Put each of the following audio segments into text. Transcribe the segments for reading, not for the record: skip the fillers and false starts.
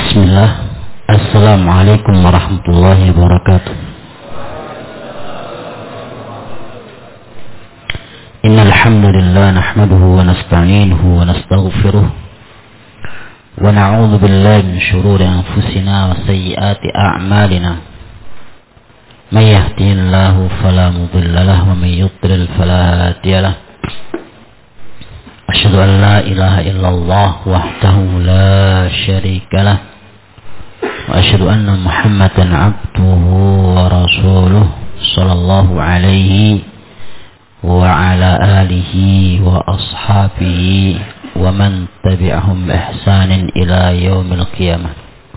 Bismillah. Assalamualaikum warahmatullahi wabarakatuh. Innal hamdalillah nahmaduhu wa nasta'inuhu wa nastaghfiruh wa na'udzu billahi min shururi anfusina wa sayyiati a'malina. May yahdihillahu fala mudilla lahu wa may yudlil fala hadiya lahu. Asyhadu an la ilaha illallah wahdahu la syarika lah. Wa asyhadu anna Muhammadan abduhu wa rasuluh sallallahu alaihi wa ala alihi wa ashabihi wa man tabi'ahum bi ihsanin ila yaumil qiyamah.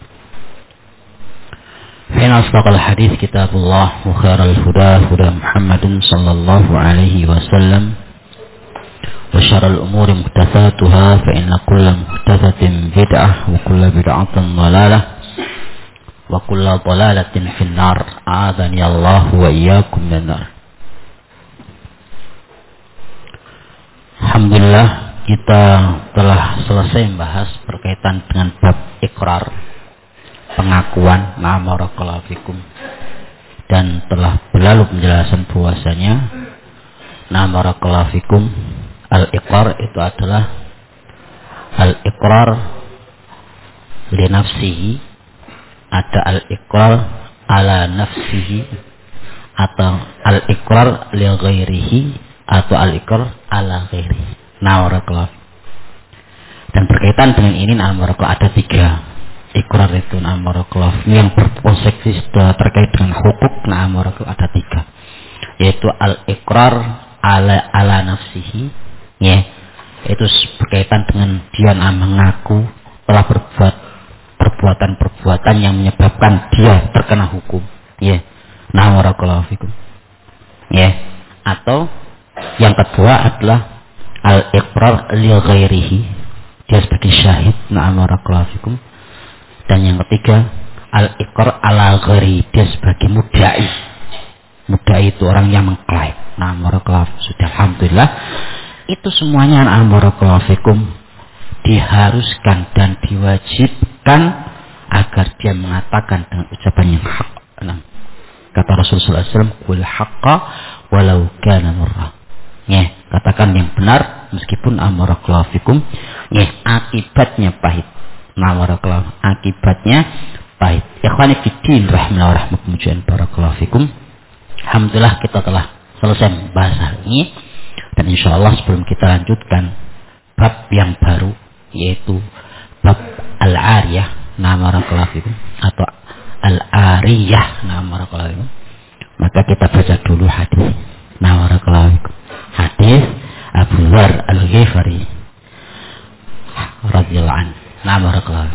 Fa inna asdaqal hadits kitabullah wa khairal huda huda Muhammadin sallallahu alaihi wasallam wa syarrul umuri muhdatsatuha fa inna kulla muhdatsatin bid'ah wa kulla bid'atin dhalalah wa kulla dhalalatin finnar. A'adhani Allah wa iyyakum minar. Alhamdulillah, kita telah selesai membahas berkaitan dengan bab iqrar, pengakuan, na'am barakallahu fikum, dan telah berlalu penjelasan bahwasanya na'am barakallahu fikum, al-iqrar itu adalah al-iqrar li nafsihi, ada al-iqrar ala nafsihi, atau al-iqrar li ghairihi, atau al-iqrar ala ghairihi. Na'am. Dan berkaitan dengan ini na'am ada tiga iqrar itu na'am yang berkonsekuensi terkait dengan hukuk na'am ada tiga, yaitu al-iqrar ala nafsihi, ya, itu berkaitan dengan dia mengaku telah berbuat perbuatan-perbuatan yang menyebabkan dia terkena hukum, ya. Na'am barakallahu fikum. Ya. Atau yang kedua adalah al-iqrar li ghairihi, dia sebagai syahid, na'am barakallahu fikum. Dan yang ketiga al-iqrar ala ghairi, dia sebagai mudda'i. Mudda'i itu orang yang mengklaim. Na'am barakallahu fikum. Sudah alhamdulillah. Itu semuanya na'am barakallahu fikum diharuskan dan diwajibkan agar dia mengatakan dengan ucapan yang hak. Kata Rasulullah SAW, "Qul haqqa walau kana murra." Ya, katakan yang benar meskipun barakallahu fikum, ya, akibatnya pahit. Barakallahu, akibatnya pahit. Ikhwani fiddin rahimallahu rahmatullahi barakallahu fikum. Alhamdulillah kita telah selesai membahas hal ini, dan insyaallah sebelum kita lanjutkan bab yang baru, yaitu bab al-ariyah, barakallahu fikum, atau al-ariyah, barakallahu fikum, maka kita baca dulu hadis, barakallahu fikum. Hadis Abu Dzar Al-Ghifari radhiyallahu anhu. Barakallahu.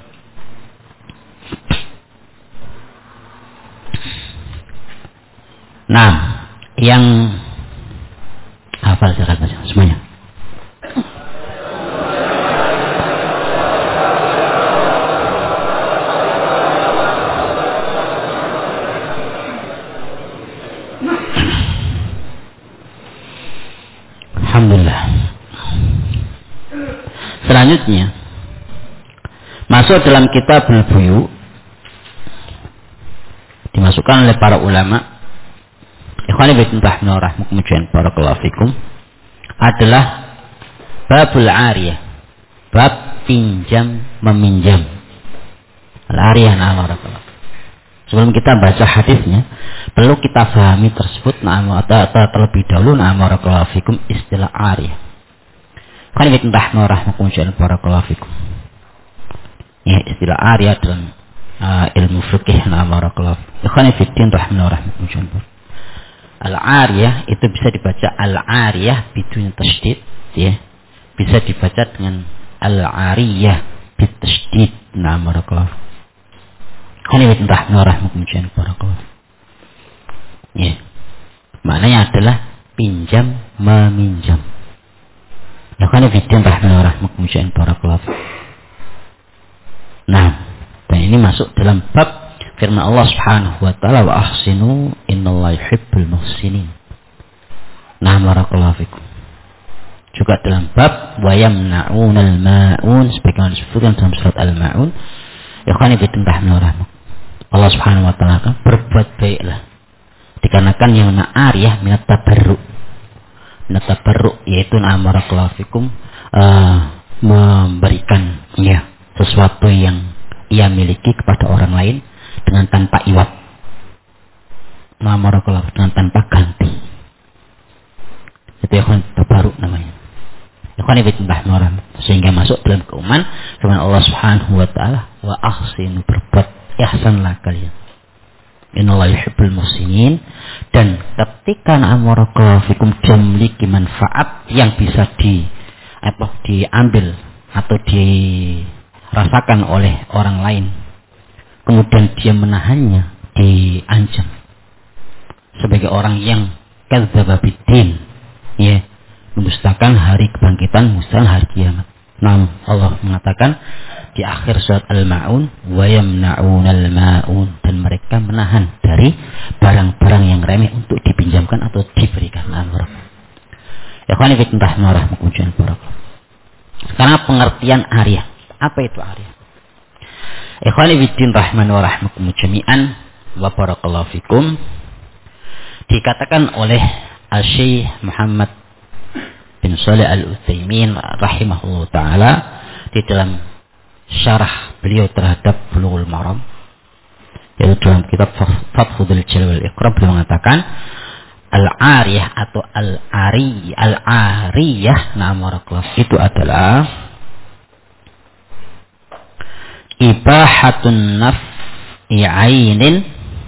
Nah, yang hafal silakan baca semuanya. Alhamdulillah. Selanjutnya masuk dalam kitab al-buyu, dimasukkan oleh para ulama, ikhwani fillah rahmukumullah barakallahu fikum, adalah babul ariyah, bab pinjam meminjam. Al-ariyah barakallahu. Sebelum kita baca hadisnya, perlu kita pahami tersebut atau terlebih dahulu barakallahu fikum istilah ariyah. Ikhwani fillah rahmukumullah barakallahu fikum. Ya, istilah ariyah dalam ilmu fikih barakallahu. Ikhwani fiddin rahimahumullah. Al-ariyah itu bisa dibaca al-ariyah bidun tasydid, ya. Bisa dibaca dengan al-ariyah bitasydid, barakallahu. Ikhwani fiddin rahimahumullah. Ya. Maknanya adalah pinjam meminjam. Ikhwani fiddin rahimahumullah barakallahu. Nah, dan ini masuk dalam bab firman Allah Subhanahu wa taala, "Wa ahsinu innallaha yuhibbul muhsinin." Nah, barakallahu fikum. Juga dalam bab wa yamna'unal ma'un, sebagaimana disebutkan dalam surat Al-Ma'un, Ikhwani fillah rahmat. Allah Subhanahu wa taala kan berbuat baiklah. Dikarenakan yang ariyah minat tabarruk. Minat tabarruk yaitu amarakallahu fikum memberikan ya sesuatu yang ia miliki kepada orang lain dengan tanpa iwat. Amarakallahu dengan tanpa ganti. Itu ikhwan tabarruk namanya. Ikhwan fillah rahmat. Sehingga masuk dalam keumuman firman Allah Subhanahu wa taala, wa ahsinu, berbuat ihsanlah kalian. Innallaha yuhibbul muhsinin. Dan ketika amarakallahu fikum dia memiliki manfaat yang bisa diambil atau dirasakan oleh orang lain, kemudian dia menahannya, diancam sebagai orang yang kadzdzaba biddin, ya, mendustakan hari kebangkitan, mendustakan hari kiamat. Nah, Allah mengatakan di akhir surat Al-Ma'un, wa yamna'unal ma'un, dan mereka menahan dari barang-barang yang remeh untuk dipinjamkan atau diberikan. Ikhwani fillah rahmatullah. Sekarang pengertian ariyah. Apa itu ariyah? Ikhwani fillah rahmatullah jami'an wa barakallahu fikum. Dikatakan oleh Syekh Muhammad bin Shalih Al-Utsaimin rahimahullah taala di dalam syarah beliau terhadap Bulughul Maram, yaitu dalam kitab Fathul Jalal wal Ikram, beliau mengatakan al-ariyah atau al-ariyah namarakallah itu adalah ibahatun naf'i 'ainin,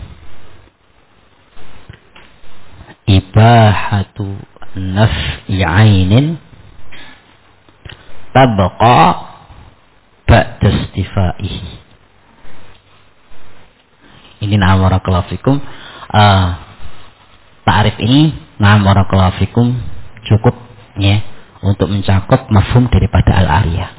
ibahatu naf'i 'ainin tabqa ba'da istifaihi. Ini barakallahu fikum. Ta'rif ini barakallahu fikum cukup ya untuk mencakup mafhum daripada al-ariyah.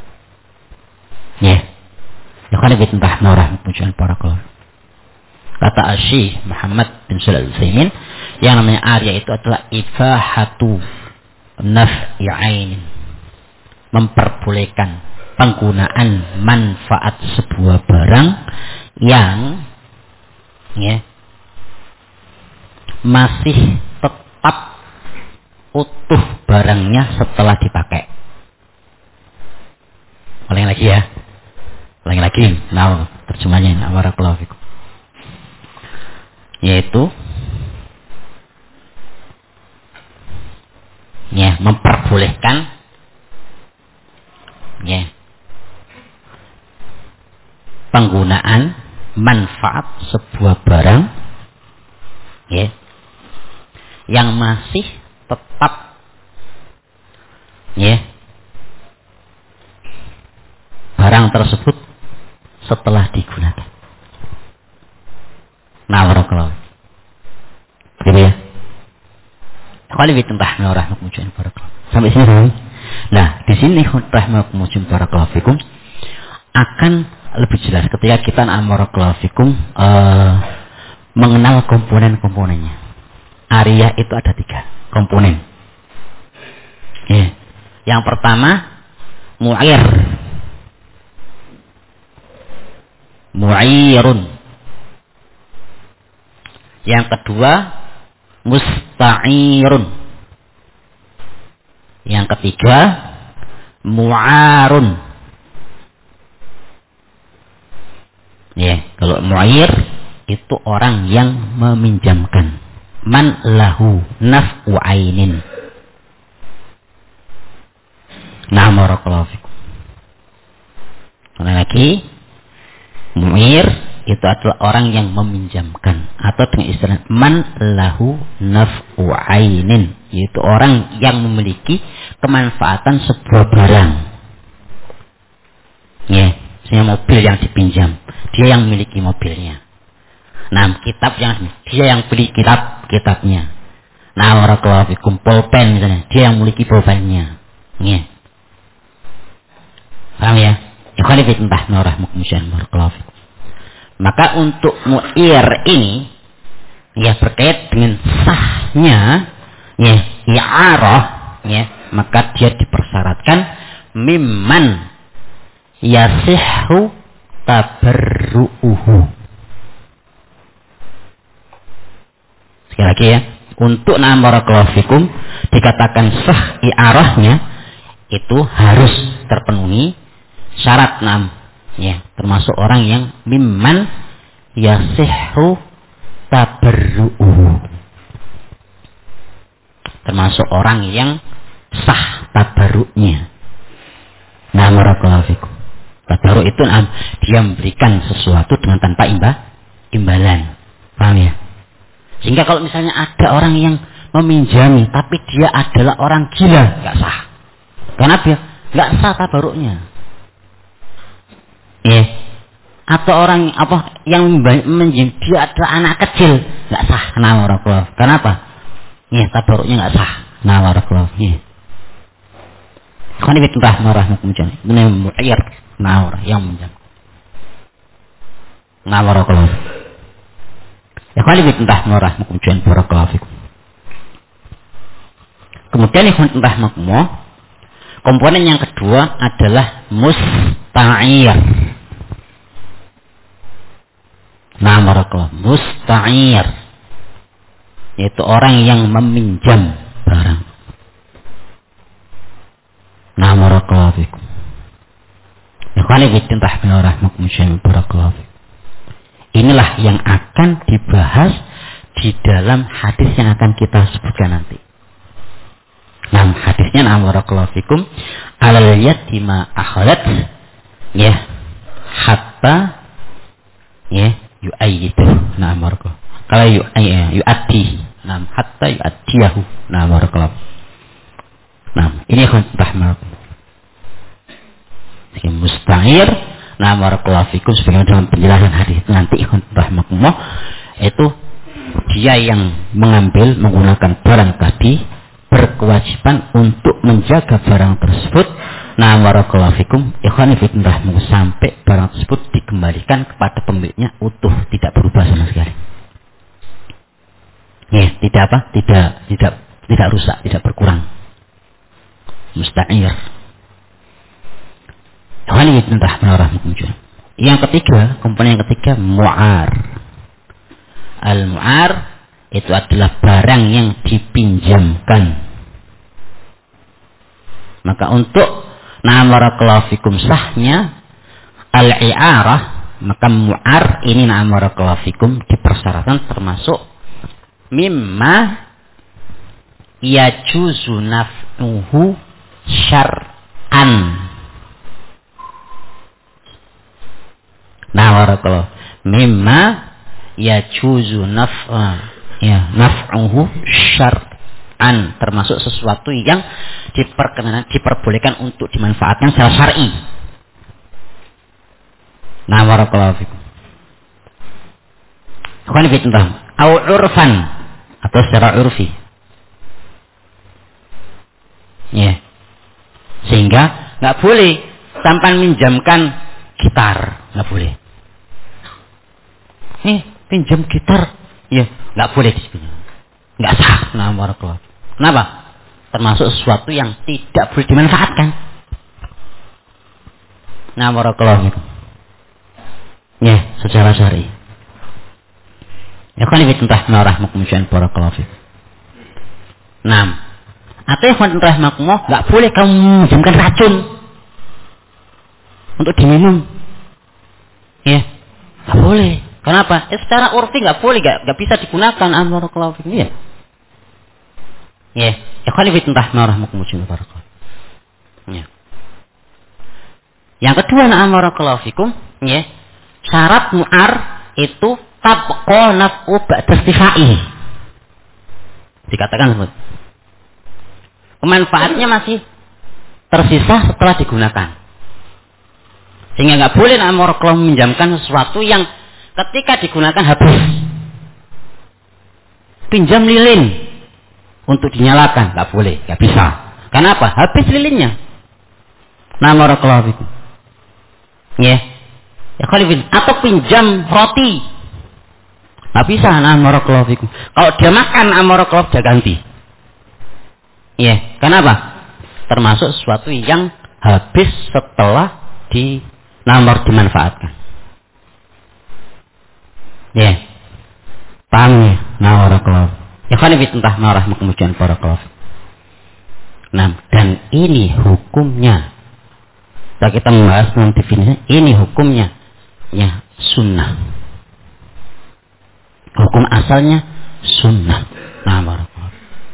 Ya. Lakukan bitah norah pujian barakallahu. Kata Syekh Muhammad bin Shalih Al-Utsaimin, yang namanya ariyah itu adalah ibahatu naf'i 'ainin, memperbolehkan penggunaan manfaat sebuah barang yang ya masih tetap utuh barangnya setelah dipakai. Ulangi lagi ya. Ulangi lagi. Nah, terjemahnya barakallahu fikum. Yaitu ya memperbolehkan ya penggunaan manfaat sebuah barang ya yang masih tetap ya barang tersebut setelah digunakan. Nah, barakallahu. Gitu ya. Kali tentang rahmatullah barakallahu. Sampai sini. Nah, di sini rahmatullah barakallahu fikum akan lebih jelas ketika kita barakallahu fikum mengenal komponen-komponennya. Ariyah itu ada 3 komponen. Ya. Yang pertama mu'irun. Yang kedua musta'irun. Yang ketiga mu'arun. Ya, kalau mu'ir itu orang yang meminjamkan. Man lahu naf'u 'ainin. Nah, barakallahu fikum. Lagi mu'ir itu adalah orang yang meminjamkan, atau dengan istilah man lahu naf'u 'ainin, yaitu orang yang memiliki kemanfaatan sebuah barang. Ya, misalnya mobil yang dipinjam, dia yang memiliki mobilnya. Nah, kitab yang dia yang beli kitabnya. Nah, barakallahu fikum, pulpen misalnya, dia yang memiliki pulpennya. Ya. Paham ya? Ikhwan fillah rahmatullah barakallahu fikum. Maka untuk mu'ir ini ya berkait dengan sahnya ya i'arah ya, maka dia dipersyaratkan mimman yasihhu tabarru'uhu. Sekali lagi ya, untuk na'am barakallahu fikum dikatakan sah i'arahnya itu harus terpenuhi syarat na'am ya, termasuk orang yang mimman yasihhu tabarru'uhu, termasuk orang yang sah tabarruknya. Nah, barakallahu fikum. Tabarruk itu dia memberikan sesuatu dengan tanpa imbalan. Paham ya? Sehingga kalau misalnya ada orang yang meminjami tapi dia adalah orang gila, nggak sah. Kenapa ya? Nggak sah tabarruknya. Ya. Atau orang yang meminjam dia adalah anak kecil, nggak sah. Nah, barakallahu. Kenapa? Ya, tabarruknya nggak sah. Nah, barakallahu. Ya. Khani bit rahmah kemudian benar mu'ir nawar yang menjam nawar kalau ya khani bit rahmah kemudian barakallahu fikum. Kemudian ikhwan rahmakumullah, komponen yang kedua adalah musta'ir. Nah, barakallahu, musta'ir yaitu orang yang meminjam barang. Nah, barakallahu fikum. Ikhwani fillah rahmakumullah barakallahu fikum. Inilah yang akan dibahas di dalam hadis yang akan kita sebutkan nanti. Nah, hadisnya nah barakallahu fikum, alal yatima akhalat ya hatta ya yu'ayyidu. Nah, barakallahu. Kalau yu'addi, nah hatta yu'addiyahu. Nah, barakallahu. Nah, ini akan rahmat. Musta'ir, nah barakallahu fikum, sebagaimana dalam penjelasan hadis nanti ikhwan rahmatullah, itu dia yang mengambil menggunakan barang tadi berkewajiban untuk menjaga barang tersebut. Nah, barakallahu fikum, ikhwan rahmatullah, sampai barang tersebut dikembalikan kepada pemiliknya utuh, tidak berubah sama sekali. Ya, tidak rusak, tidak berkurang. Musta'ir. Yang ketiga, komponen yang ketiga, mu'ar. Al-mu'ar itu adalah barang yang dipinjamkan. Maka untuk barakallahu fikum sahnya al-i'arah, maka mu'ar ini barakallahu fikum dipersyaratkan termasuk mimma yajuzu naf'uhu syar'an. Nah, barakallahu, mimma yajuzu naf'uhu syar'an, termasuk sesuatu yang diperbolehkan untuk dimanfaatkan secara syar'i. Nah, barakallahu fikum. Bukan fitnah, au urfan, atau secara urfi. Ya. Sehingga nggak boleh tanpa minjamkan gitar, nggak boleh. Pinjam gitar, ya nggak boleh disebutnya, nggak sah. Nah, barakallahu. Kenapa? Termasuk sesuatu yang tidak boleh dimanfaatkan. Nah, barakallahu. Ya, secara syar'i. Ya, kan ini tentang rahmatullah barakallahu. Nah. Atau yang rahmatullah, nggak boleh kamu minjamkan racun untuk diminum, ya nggak boleh. Kenapa? Secara urfi nggak boleh, nggak bisa digunakan. Barakallahu fikum. Ya, kalau itu rahmatullah barakallahu. Ya. Yang kedua, barakallahu fikum, ya, syarat mu'ar itu tabqa naf'u ba'da istifai. Dikatakan seperti manfaatnya masih tersisa setelah digunakan, sehingga nggak boleh barakallahu meminjamkan sesuatu yang ketika digunakan habis. Pinjam lilin untuk dinyalakan, nggak boleh, nggak bisa. Kenapa? Habis lilinnya. Nah, barakallahu fikum. Ya, atau pinjam roti, nggak bisa. Nah, barakallahu fikum. Kalau dia makan, barakallahu dia ganti. Ya, kenapa? Termasuk sesuatu yang habis setelah dimanfaatkan. Ya. Paham ya? Nah, barakallahu. Ya kan fitnah marah kemudian barakallahu. Nah, dan ini hukumnya. Setelah kita membahas nanti definisinya, ini hukumnya ya sunnah. Hukum asalnya sunnah. Nah, barakallahu.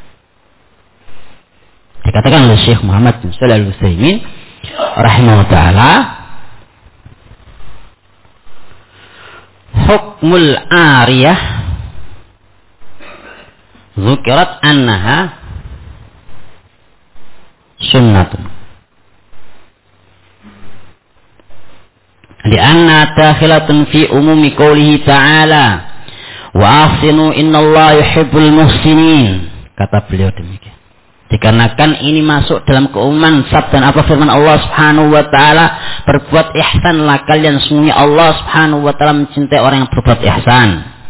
Dikatakan oleh Syekh Muhammad bin Shalih Al-Utsaimin rahimahullah taala, hukmul ariyah zukirat annaha sunnatun lianna dakhilatun fi umumi qoulihi ta'ala wa ahsinu innallaha yuhibbul muhsinin. Kata beliau demikian. Dikarenakan ini masuk dalam keumuman sabda apa firman Allah Subhanahu wa taala, berbuat ihsanlah kalian, sesungguhnya Allah Subhanahu wa taala mencintai orang yang berbuat ihsan.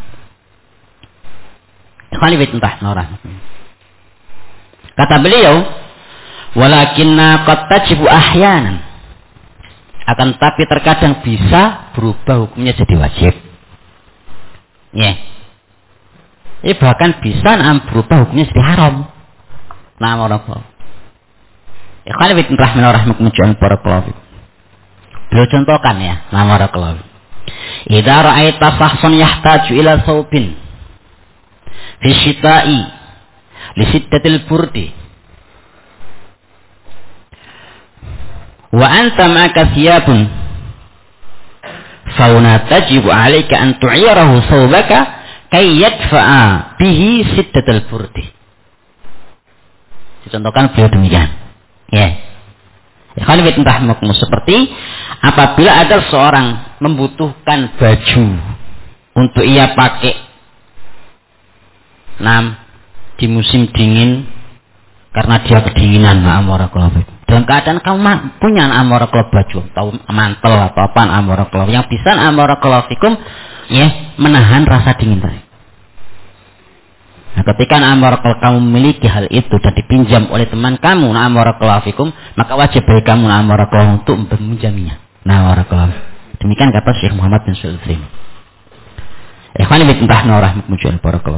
Kata beliau, walakinna qad tajibu ahyanan, akan tapi terkadang bisa berubah hukumnya jadi wajib. Ya. Ini bahkan bisa berubah hukumnya jadi haram. Nah, barakallahu. Ikhwan fillah rahimahumullah barakallahu. Beliau contohkan ya, nah barakallahu. Idza ra'aita shahsan yahtaju ila thawbin fi syita'i li siddatil burdi wa anta ma'aka thiyabun fa huna tajibu 'alaika an tu'irahu thawbaka kay yadfa'a bihi siddatil burdi. Dicontohkan beliau demikian. Ya. Kalau seperti apabila ada seorang membutuhkan baju untuk ia pakai di musim dingin karena dia kedinginan, dalam keadaan kamu punya baju atau mantel atau apa yang bisa ya menahan rasa dingin tadi. Nah, ketika kamu memiliki hal itu dan dipinjam oleh teman kamu, maka wajib bagi kamu untuk meminjaminya. Demikian kata Syekh Muhammad bin Shalih Al-Utsaimin. Ikhwan fillah rahimahumullah barakallahu.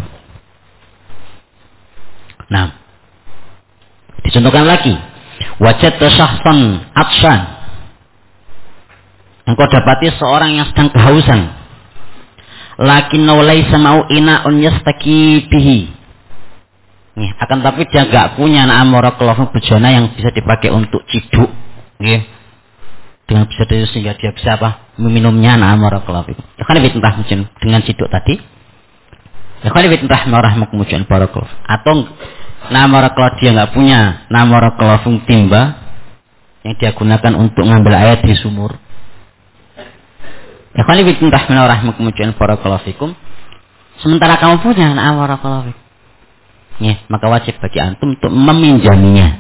Nah, dicontohkan lagi, wajadta syahsan atshan. Engkau dapati seorang yang sedang kehausan. Lakinnahu laisa mau ina'un yastaki bihi. Akan tapi dia enggak punya bejana yang bisa dipakai untuk ciduk, nggih. Dengan bisa sehingga dia bisa meminumnya dengan ciduk tadi. Atau dia enggak punya timba yang dia gunakan untuk ngambil air di sumur. Sementara kamu punya maka wajib bagi antum untuk meminjaminya.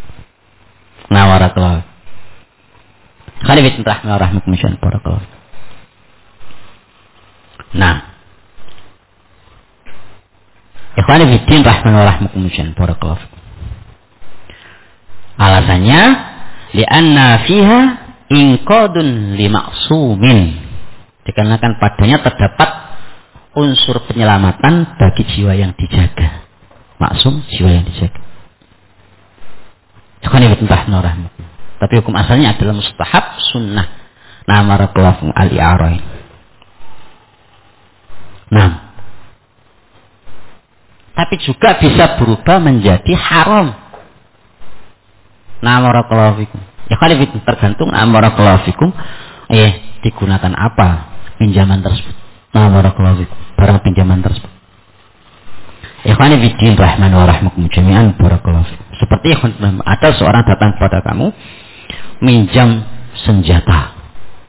Alasannya li'anna fiha inqadun lima'sumin, dikarenakan padanya terdapat unsur penyelamatan bagi jiwa yang dijaga. Maksum, jiwa yang dijaga. Tapi hukum asalnya adalah mustahab sunnah. Al-i'arain. Tapi juga bisa berubah menjadi haram. Ya tergantung digunakan apa pinjaman tersebut. Barang pinjaman tersebut. Ikhwani fiddin rahman wa rahmakum jami'an barakallahu. Seperti ada seorang datang kepada kamu minjam senjata.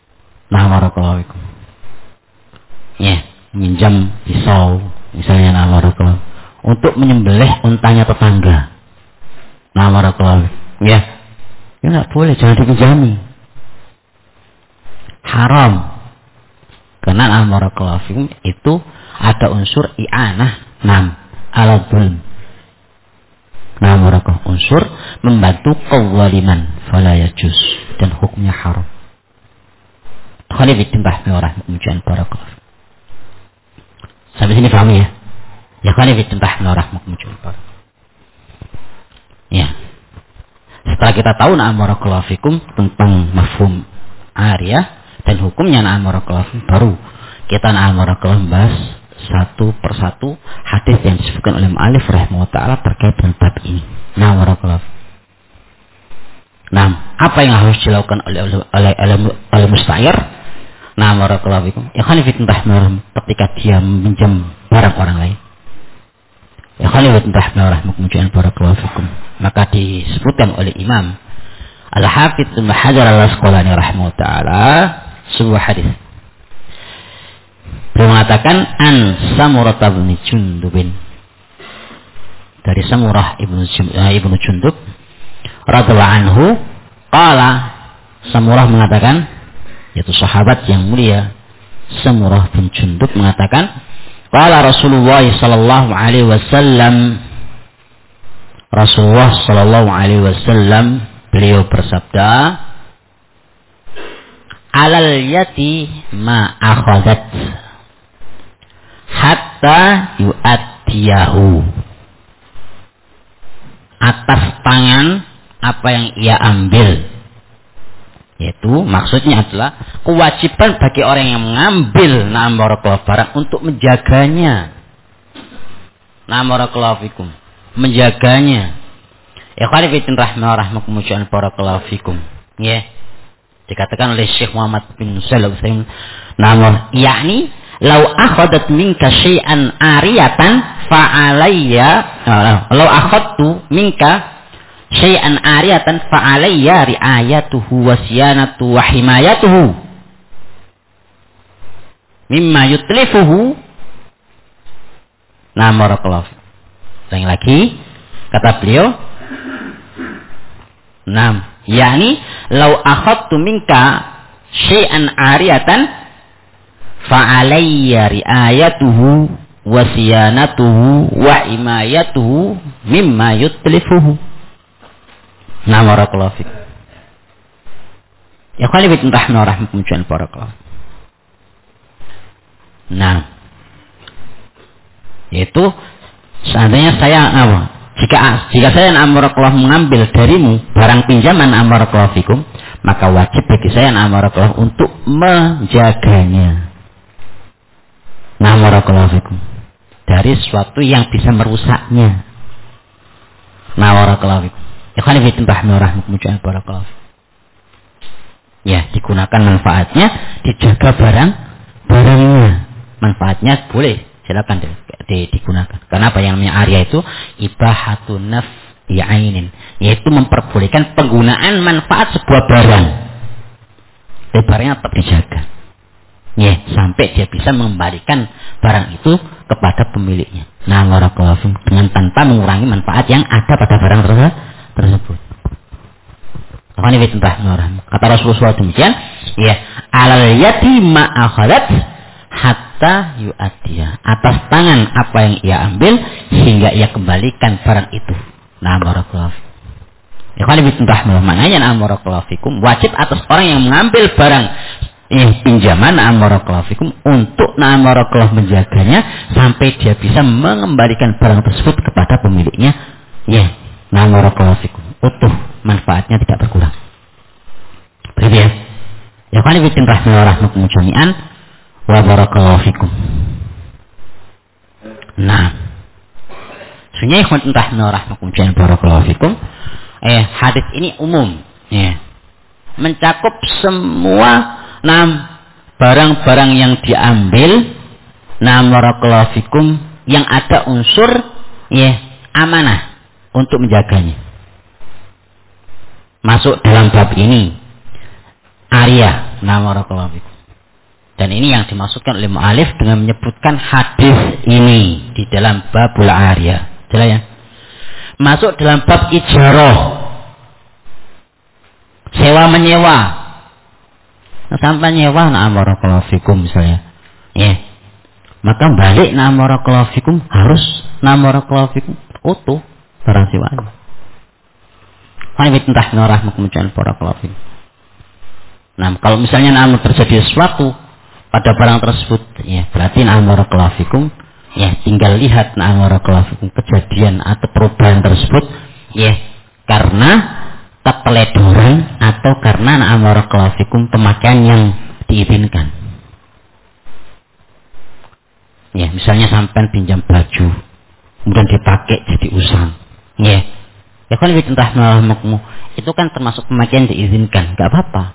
Minjam pisau misalnya untuk menyembelih untanya tetangga. Ya enggak boleh, jangan dipinjami. Haram. Karena itu ada unsur i'anah ala dzulm. Unsur membantu kezaliman, fala yajuz, dan hukumnya haram. Sampai sini paham ya? Ya kan ini tentang rahmatkum. Ya. Setelah kita tahu na'am barakallahu fikum tentang mafhum ariyah dan hukumnya na'am barakallahu fikum, baru kita na'am barakallahu membahas satu persatu hadis yang disebutkan oleh mu'allif rahimahullah taala terkait dengan bab ini. Na'am barakallahu. Nah, apa yang harus dilakukan oleh musta'ir? Na'am barakallahu fikum. Ya kan ketika dia meminjam barang orang lain. Ya khalifat rahmatullah barakallahu fikum. Maka disebutkan oleh Imam Al-Hafidz Ibnu Hajar Al-Asqalani rahimahullah taala sebuah hadis. Beliau mengatakan an Samurah bin Jundub, dari Samurah ibnu Jundub radhiyallahu anhu, qala, Samurah mengatakan, yaitu sahabat yang mulia Samurah bin Jundub mengatakan, qala Rasulullah sallallahu alaihi wasallam, Rasulullah sallallahu alaihi wasallam beliau bersabda, alal yati ma akhadat hatta yu'addiyahu, atas tangan apa yang ia ambil, yaitu maksudnya adalah kewajiban bagi orang yang mengambil na'am barakallahu barang untuk menjaganya. Na'am barakallahu fikum, menjaganya. Ikhwani fillah rahmatullah barakallahu fikum. Ya. Dikatakan oleh Syekh Muhammad bin Shalih Al-Utsaimin, namun yakni lau akhadat minka syai'an ariyatan fa alayya, lau akhadtu minka syai'an ariyatan fa alayya ri'ayatuhu wa siyanatu wa himayatuhu mimma yutlifuhu. Nah, barakallahu. Ulangi lagi kata beliau, nam yakni lau akhadtu minka syai'an ariyatan fa alayya ri'ayatuhu wa siyanatuhu wa himayatuhu mimma yutlifuhu. Nah, barakallahu fiik. Ya khalifat rahmatullah barakallahu. Nah, yaitu seandainya saya jika saya barakallahu mengambil darimu barang pinjaman barakallahu fikum, maka wajib bagi saya barakallahu untuk menjaganya. Nah, barakallahu fikum, dari sesuatu yang bisa merusaknya. Nah, barakallahu fikum. Ya, digunakan manfaatnya, dijaga barangnya. Manfaatnya boleh, silakan digunakan. Karena apa yang namanya arya itu ibahatun naf'i ainin, yaitu memperbolehkan penggunaan manfaat sebuah barang. Barangnya tetap dijaga. Ya, sampai dia bisa mengembalikan barang itu kepada pemiliknya. Nah, barakallahu fikum, dengan tanpa mengurangi manfaat yang ada pada barang tersebut. Kata Rasulullah demikian, ya, alal yati ma akhadat hatta yu'addiya, atas tangan apa yang ia ambil hingga ia kembalikan barang itu. Nah, barakallahu fikum. Ikhwan fillah, maknanya nah barakallahu fikum, wajib atas orang yang mengambil barang pinjaman nah barakallahu fikum untuk nah barakallahu menjaganya sampai dia bisa mengembalikan barang tersebut kepada pemiliknya. Ya, nah barakallahu fikum, utuh, manfaatnya tidak berkurang. Begitu ya. Ya kan bikin rahmatullah jami'an wa barakallahu fikum. Nah, sebenarnya ikhwan rahmatullah jami'an barakallahu fikum, hadis ini umum, ya. Mencakup semua barang-barang yang diambil barakallahu fikum yang ada unsur ya amanah untuk menjaganya. Masuk dalam bab ini arya barakallahu fikum. Dan ini yang dimaksudkan oleh mu'alif dengan menyebutkan hadis ini di dalam babul arya. Jelas ya? Masuk dalam bab ijarah, sewa menyewa. Sampai nyewa barakallahu fikum misalnya. Ya. Maka balik barakallahu fikum harus barakallahu fikum utuh barang sewanya. Nah, kalau misalnya terjadi sesuatu pada barang tersebut, ya berarti barakallahu fikum Ya, tinggal lihat na'am barakallahu fikum kejadian atau perubahan tersebut ya karena keteledoran atau karena na'am barakallahu fikum pemakaian yang diizinkan. Ya, misalnya sampai pinjam baju kemudian dipakai jadi usang. Ya. Ya kan entah nalahmu itu kan termasuk pemakaian diizinkan, enggak apa-apa.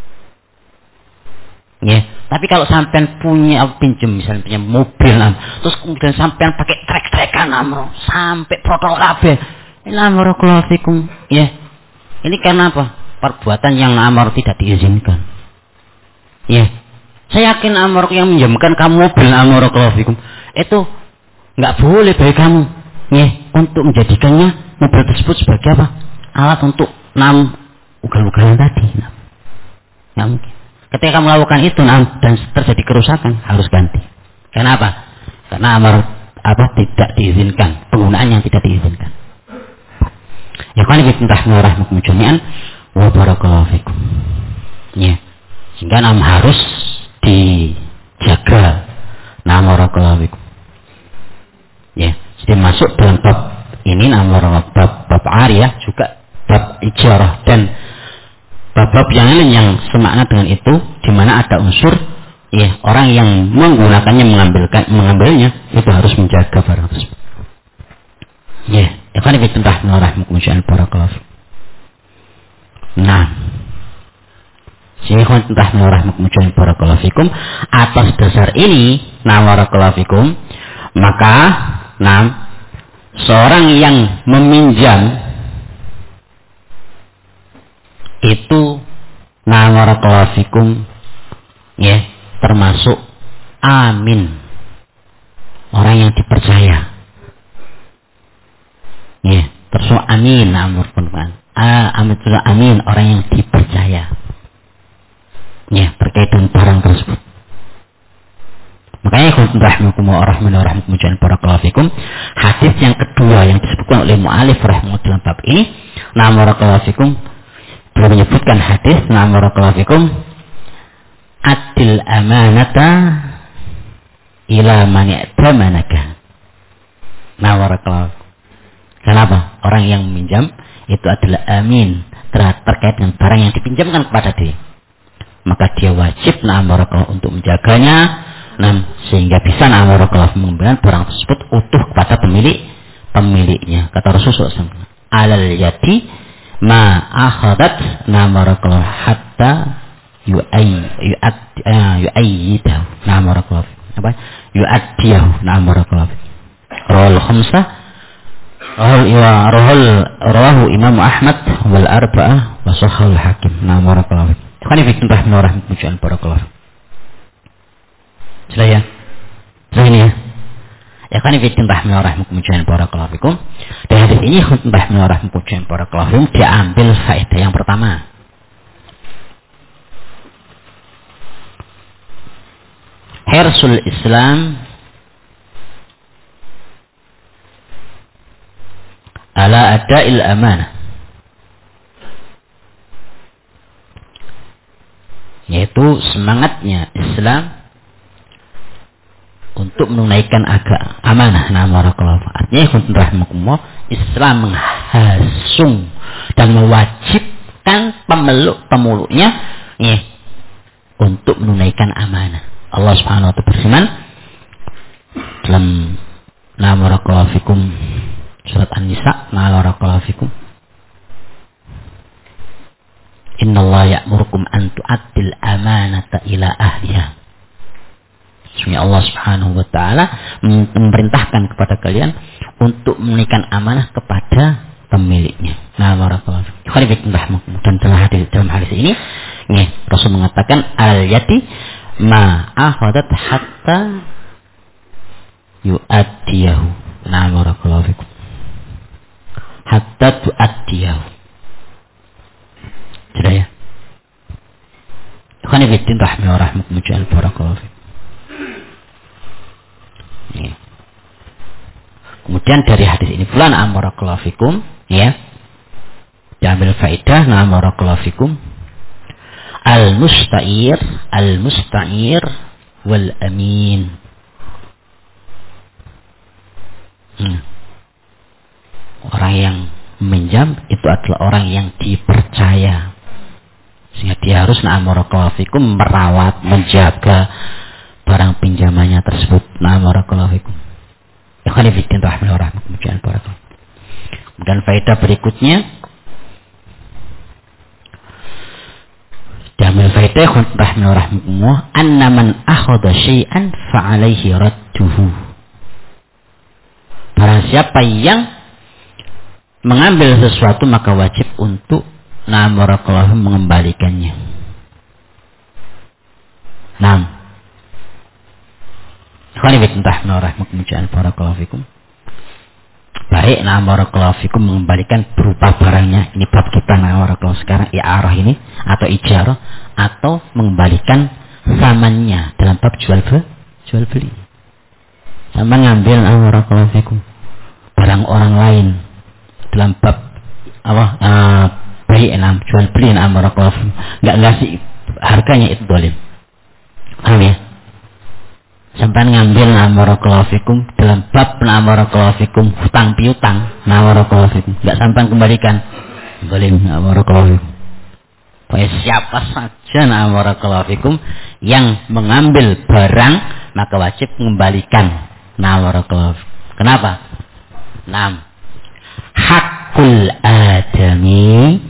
Ya, tapi kalau sampean punya pinjam misalnya punya mobil terus kemudian sampean pakai trek-trekan sampai protokol kabeh. Barakallahu fikum. Ya. Ini karena apa? Perbuatan yang amar tidak diizinkan. Ya. Saya yakin amar yang menjamkan kamu mobil barakallahu fikum itu enggak boleh bagi kamu. Ya, untuk menjadikannya mobil tersebut sebagai apa? Alat untuk ugal-ugalan tadi. Nggak mungkin. Ketika kamu melakukan itu dan terjadi kerusakan harus ganti. Kenapa? Karena amar tidak diizinkan, penggunaan yang tidak diizinkan. Ya kan kita rahmatullah jami'an wa barakallahu fikum. Ya. Sehingga harus dijaga barakallahu fikum. Ya, jadi masuk dalam bab ini namanya bab ariyah juga bab ijarah dan bab yang lain yang semakna dengan itu di mana ada unsur ya orang yang menggunakannya mengambilnya itu harus menjaga barang tersebut. Ya, kan itu rahmatullah barakallahu. Nah, Syekhun rahmatullah barakallahu fikum atas dasar ini barakallahu fikum maka seorang yang meminjam itu barakallahu fikum ya termasuk amin, orang yang dipercaya. Ya, termasuk amin amin orang yang dipercaya. Ya, terkait dengan barang tersebut. Makanya barakallahu fikum hadis yang kedua yang disebutkan oleh mu'alif rahimahullah dalam bab ini barakallahu fikum beliau menyebutkan hadis barakallahu fikum adil amanata ila man i'tamanaka. Barakallahu. Kenapa? Orang yang meminjam itu adalah amin terkait dengan barang yang dipinjamkan kepada dia. Maka dia wajib barakallahu untuk menjaganya sehingga bisa barakallahu mengembalikan barang tersebut utuh kepada pemiliknya. Kata Rasulullah SAW, alal yati ma akhadat barakallahu hatta yu'ayyidahu barakallahu apa yu'addiyahu barakallahu. Rawal khamsah rawahu Imam Ahmad wal arba'ah wa sahhahul Hakim barakallahu. Kan ini barakallahu. Sudah ya? Sudah ini ya? Ya kan ini rahmatullah barakallahu fikum. Dari hadis ini rahmatullah barakallahu fikum diambil faedah yang pertama. Hirsul Islam ala ada'il amanah. Yaitu semangatnya Islam untuk menunaikan amanah barakallahu. Artinya rahmatullah Islam menghasung dan mewajibkan pemeluknya ya, untuk menunaikan amanah. Allah Subhanahu wa taala berfirman dalam barakallahu fikum surat An-Nisa barakallahu fikum innallaha ya'murukum an tu'addil amanata ila ahliha. Sesungguhnya Allah Subhanahu wa taala memerintahkan kepada kalian untuk menunaikan amanah kepada pemiliknya. Barakallahu fikum. Dan dalam hadis ini Rasul mengatakan al-yati ma akhadat hatta yu'addiyahu. Barakallahu fikum. Hatta tu'addiyahu. Sudah ya? Ikhwan fillah rahmatullah barakallahu fikum. Ya. Kemudian dari hadis ini pula barakallahu fikum ya diambil faedah barakallahu fikum al-musta'ir wal amin. Orang yang meminjam itu adalah orang yang dipercaya, sehingga dia harus na'amarakallahu merawat, menjaga barang pinjamannya tersebut. Na'amarakallahu fikum. Ikhwan fillah rahimahumullah. Kemudian faedah berikutnya, damil faedah rahimahumullah, anna man akhadha syai'an fa'alaihi radduhu. Barang siapa yang mengambil sesuatu maka wajib untuk na'amarakallahu mengembalikannya. Baik, na'amarakallahu fikum mengembalikan berupa barangnya. Ini bab kita na'amarakallahu sekarang, i'arah ini atau ijarah, atau mengembalikan samannya dalam bab jual beli. Sama ngambil na'amarakallahu fikum barang orang lain dalam bab baik jual beli na'amarakallahu fikum, enggak ngasih harganya, itu zalim. Paham ya? Sampai ngambil na'amarakallahu fikum dalam bab na'amarakallahu fikum hutang piutang na'amarakallahu fikum, enggak sampai kembalikan, zalim na'amarakallahu fikum. Siapa saja na'amarakallahu fikum yang mengambil barang maka wajib mengembalikan na'amarakallahu fikum. Kenapa? Hakul adami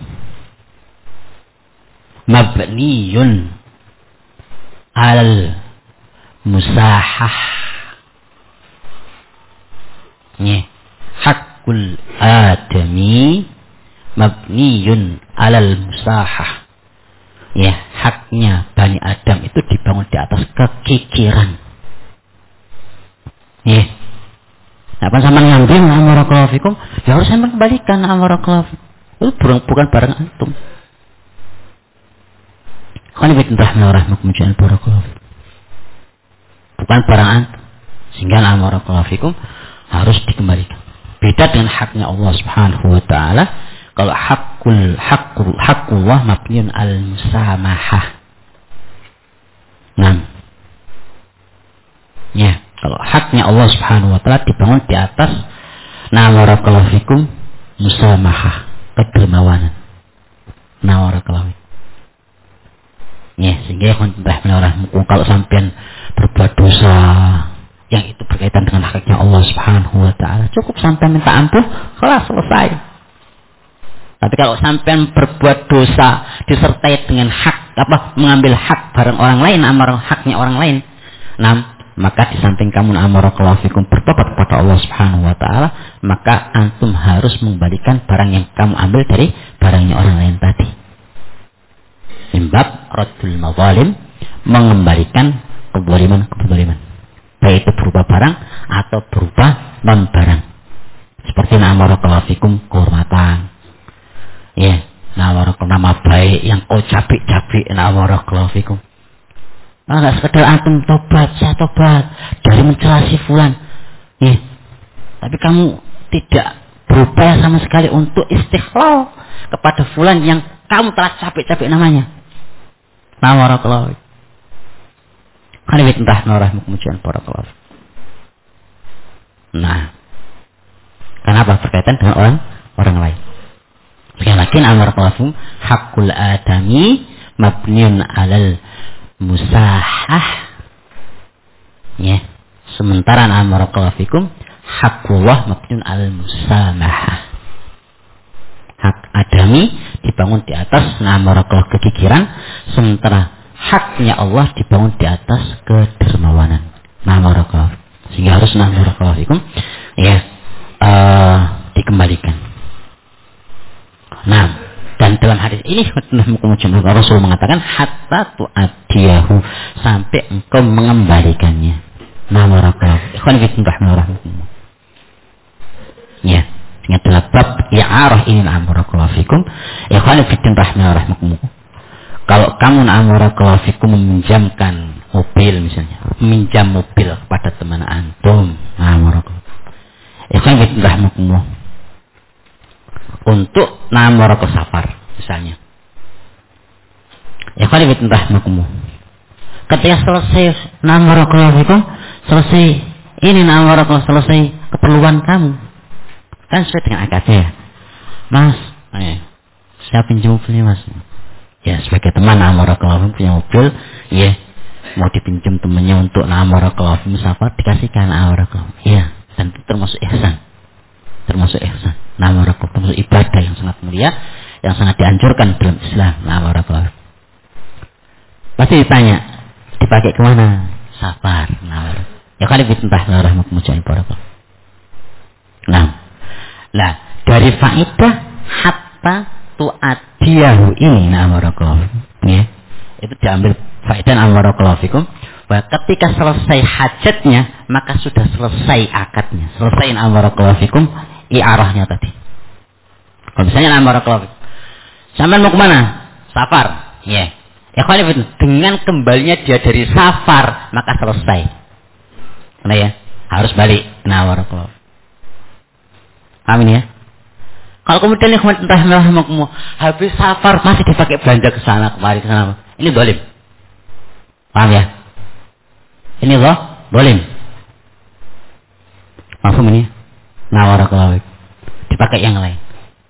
mabniyun al musahah. Hakul adami mabniyun alal musahah. Haknya Bani Adam itu dibangun di atas kekikiran. Apa sama ngambil na'amarakallahu fikum, ya harus sampai kembalikan na'amarakallahu fikum. Itu bukan barang antum. Bukan barang antum, sehingga na'amarakallahu fikum harus dikembalikan. Beda dengan haknya Allah Subhanahu wa taala. Kalau haqqullah mabniun al musamahah. Kalau haknya Allah Subhanahu wa taala dibangun di atas na'amarakallahu fikum musamahah, kedermawanan. Na'amarakallahu fikum. Sehingga kalau sampean berbuat dosa yang itu berkaitan dengan haknya Allah Subhanahu wa taala, cukup sampean minta ampun, kelas selesai. Tapi kalau sampean berbuat dosa disertai dengan mengambil hak barang orang lain, haknya orang lain, maka di samping kamu na'amarakallahu fikum bertobat kepada Allah Subhanahu wa taala, maka antum harus mengembalikan barang yang kamu ambil dari barangnya orang lain tadi. Imbab raddul mazalim, mengembalikan kezaliman, baik itu berupa barang atau berupa non barang. Seperti na'amarakallahu fikum kehormatan. Nama baik yang kau capik-capik, na'amarakallahu fikum. Enggak sekedar antum saya tobat dari mencela si fulan. Tapi kamu tidak berupaya sama sekali untuk istighfar kepada fulan yang kamu telah capek-capek namanya. Na'amarakallahu fikum. Kenapa berkaitan dengan orang lain? Sekali lagi na'amarakallahu fikum, hakul adami mabniun alal musahah. Sementara na'amarakallahu fikum hakullah mabniun alal musamahah. Hak adami dibangun di atas na'amarakallahu kekikiran, sementara haknya Allah dibangun di atas kedermawanan. Na'amarakallahu, sehingga harus na'amarakallahu fikum dikembalikan. Dan dalam hadis ini Rasul mengatakan hatta tu'adiyahu, sampai engkau mengembalikannya. Na'amarakallahu. Ikhwan fillah rahimahumullah. Dengan dalam bab i'arah ini na'amarakallahu fikum. Ikhwan fillah rahimahumullah. Kalau kamu na'amarakallahu fikum meminjamkan mobil misalnya, meminjam mobil kepada teman antum, na'amarakallahu. Ikhwan fillah rahimahumullah. Untuk na'amarakallahu safar misalnya. Ikhwan fillah rahimahumullah. Ketika selesai na'amarakallahu fikum, selesai ini na'amarakallahu, selesai keperluan kamu. Kan sesuai dengan akadnya ya. Mas, saya pinjam mobilnya mas. Ya sebagai teman barakallahu punya mobil, ya mau dipinjam temennya untuk barakallahu musafir dikasihkan barakallahu. Iya, dan itu termasuk ihsan. Termasuk ihsan. Barakallahu termasuk ibadah yang sangat mulia, yang sangat dianjurkan dalam Islam. Barakallahu. Pasti ditanya, dipakai kemana? Safar. Ya kali bitentah rahmatullah barakallahu. Nah, dari faedah hatta tu'adiyahu ini barakallahu. Ya. Itu diambil faedah barakallahu fikum bahwa ketika selesai hajatnya maka sudah selesai akadnya. Selesai barakallahu fikum i'arahnya tadi. Kalau misalnya barakallahu fikum. Sampai mau kemana? Safar. Ya. Ya kalau dengan kembalinya dia dari safar maka selesai. Nah ya, harus balik. Barakallahu. Amin ya. Kalau kemudian habis safar masih dipakai belanja ke sana kemari ke sana. Ini zalim. Paham ya? Ini zalim. Paham ini? Barakallahu. Dipakai yang lain.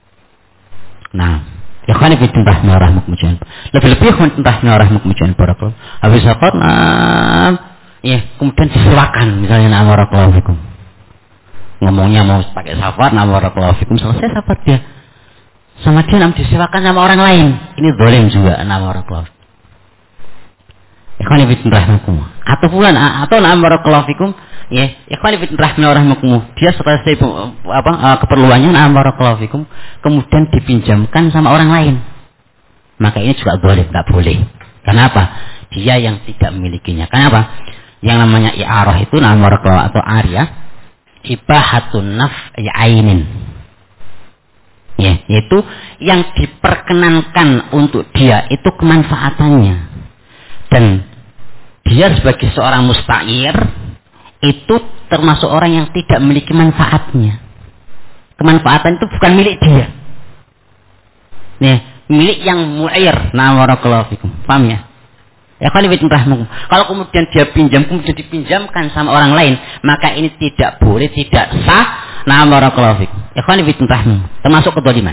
Ya kan itu tentang rahmatullah. Lebih-lebih tentang rahmatullah barakallahu. Habis safar ya, kemudian disewakan misalnya barakallahu fikum. Ngomongnya mau pakai safar barakallahu fikum, selesai safar dia. Sama dia disewakan sama orang lain. Ini zalim juga barakallahu. Ikhwan fillah rahmatullah. Atau bulan atau barakallahu fikum, ya, ikhwan fillah rahmatullah. Dia selesai keperluannya barakallahu fikum, kemudian dipinjamkan sama orang lain. Maka ini juga boleh, enggak boleh. Kenapa? Dia yang tidak memilikinya. Kenapa? Yang namanya i'arah itu barakallahu atau ariyah ibahatun naf'i ainin. Ya, yaitu yang diperkenankan untuk dia itu kemanfaatannya. Dan dia sebagai seorang musta'ir itu termasuk orang yang tidak memiliki manfaatnya. Kemanfaatan itu bukan milik dia. Nih, milik yang mu'ir. Barakallahu fikum. Paham ya? Ya kalau kemudian dia pinjam, kemudian dipinjamkan sama orang lain, maka ini tidak boleh, tidak sah. Barakallahu fikum. Ya termasuk kezaliman.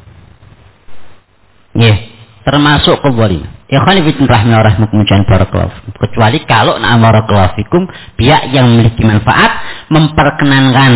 Ya, termasuk kezaliman. Ya barakallahu. Kecuali kalau barakallahu fikum pihak yang memiliki manfaat memperkenankan.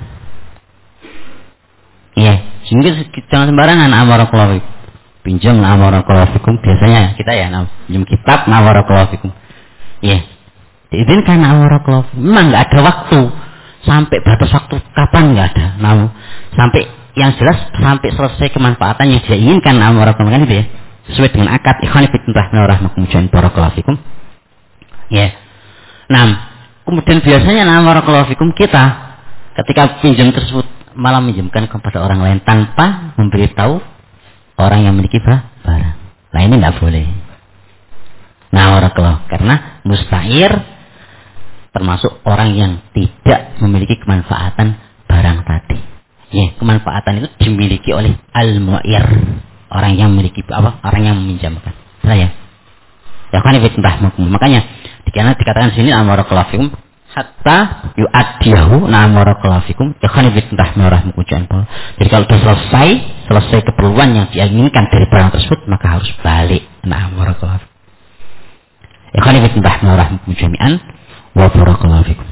Ya, sehingga jangan sembarangan barakallahu fikum. Pinjam barakallahu fikum biasanya kita ya pinjam kitab barakallahu fikum. Ya. Diizinkan barakallahu fikum. Memang enggak ada waktu. Sampai batas waktu kapan enggak ada. Sampai yang jelas sampai selesai kemanfaatan yang dia inginkan barakallahu kan itu ya. Sesuai dengan akad ikhwan fillah rahmatullah barakallahu fikum. Ya. Kemudian biasanya barakallahu fikum kita ketika pinjam tersebut malah minjamkan kepada orang lain tanpa memberitahu orang yang memiliki barang. Nah ini tidak boleh. Barakallahu, karena musta'ir termasuk orang yang tidak memiliki kemanfaatan barang tadi. Ya, kemanfaatan itu dimiliki oleh al-mu'ir, orang yang memiliki orang yang meminjamkan. Nah ya. Ya kan itu makanya dikatakan sini barakallahu fikum hatta yu'addiyahu barakallahu fikum. Ya kan itu rahmatullah. Jadi kalau sudah selesai keperluan yang dia inginkan dari barang tersebut, maka harus balik. Barakallahu fikum. Ya kan itu rahmatullah jami'an wa barakallahu fikum.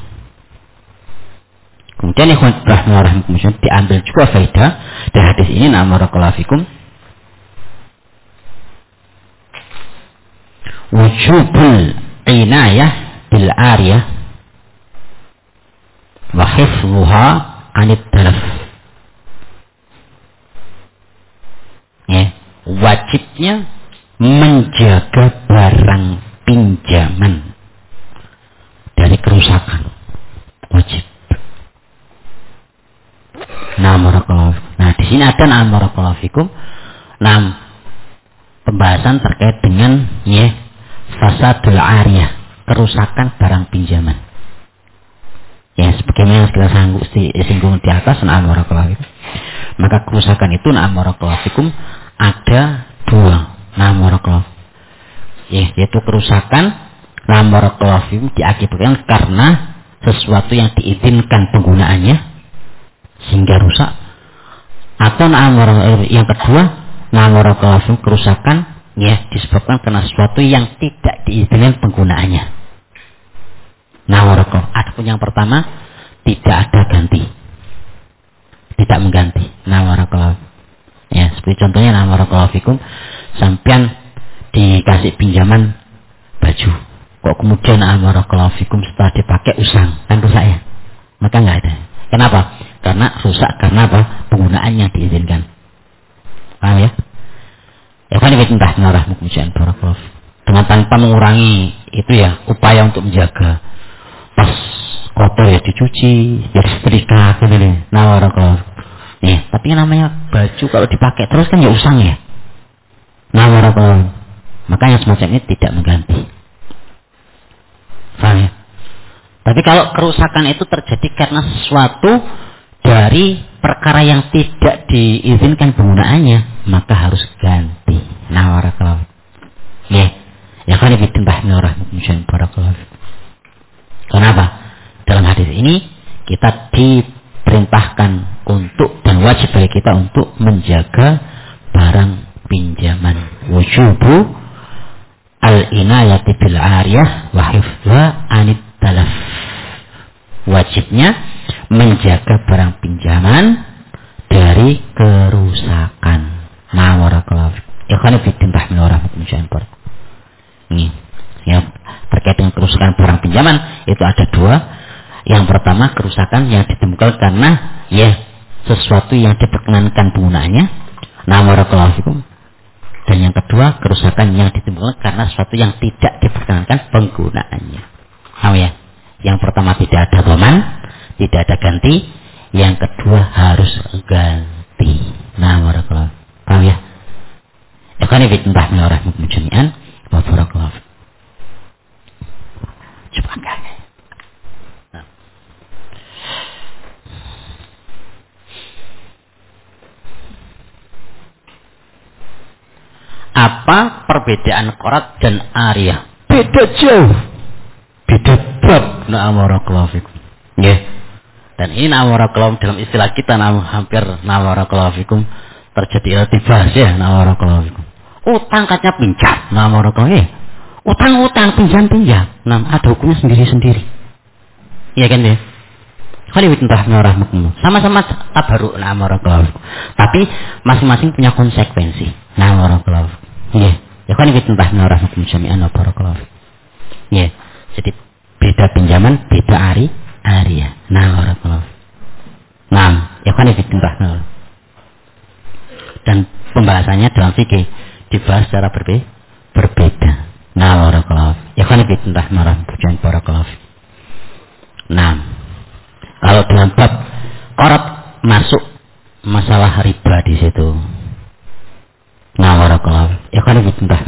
Kemudian ikhwan rahmatullah diambil juga faedah dari hadis ini barakallahu fikum. Wujubul inayah bil ariyah wa hifdhuha 'anit talaf. Ya, wajibnya menjaga barang pinjaman dari kerusakan. Wajib. Nah, di sini ada barakallahu fikum. Pembahasan terkait dengan fasadul ariyah, kerusakan barang pinjaman. Ya, sebagaimana yang kita singgung di atas, barakallahu fikum. Maka kerusakan itu barakallahu fikum ada dua. Barakallahu. Ya, yaitu kerusakan barakallahu fikum diakibatkan karena sesuatu yang diizinkan penggunaannya sehingga rusak, atau yang kedua kerusakan ya disebabkan karena sesuatu yang tidak diizinkan penggunaannya. Adapun yang pertama tidak ada ganti, tidak mengganti. Ya, seperti contohnya fikum, sampean dikasih pinjaman baju, kok kemudian fikum setelah dipakai usang, kan rusak ya, maka nggak ada. Kenapa? Karena rusak karena apa? Penggunaan yang diizinkan. Paham ya? Ya kan ini entah dengan tanpa mengurangi itu ya upaya untuk menjaga. Pas kotor ya dicuci, ya disetrika gitu nih. Nih, tapi namanya baju kalau dipakai terus kan ya usang ya. Makanya semacam ini tidak mengganti. Paham ya? Tapi kalau kerusakan itu terjadi karena sesuatu dari perkara yang tidak diizinkan penggunaannya, maka harus ganti. Ya kan ini Kenapa? Dalam hadis ini kita diperintahkan untuk dan wajib bagi kita untuk menjaga barang pinjaman. Wujubu al-inayati bil ariyah wa hifdza anit talaf. Wajibnya menjaga barang pinjaman dari kerusakan. Ini ya, terkait dengan kerusakan barang pinjaman itu ada dua. Yang pertama kerusakan yang ditemukan karena ya sesuatu yang diperkenankan penggunaannya. Dan yang kedua kerusakan yang ditemukan karena sesuatu yang tidak diperkenankan penggunaannya. Ya. Yang pertama tidak ada dhaman, tidak ada ganti. Yang kedua harus ganti. Paham ya? Ya kan ini entah menorah jami'an wa barakallahu. Coba enggak. Apa perbedaan qorat dan ariyah? Beda jauh. Beda bab. Ya. Dan ini dalam istilah kita hampir terjadi iltibas ya. Utang katanya pinjam. Utang pinjam. Ada hukumnya sendiri-sendiri. Iya kan ya? Sama-sama tabaruk tapi masing-masing punya konsekuensi. Ya, kan ya, jadi beda pinjaman, beda ariyah. Ya kan dan pembahasannya dalam fikih dibahas secara berbeda. Ya kan kalau dalam bab qorat masuk masalah riba di situ. Ya kan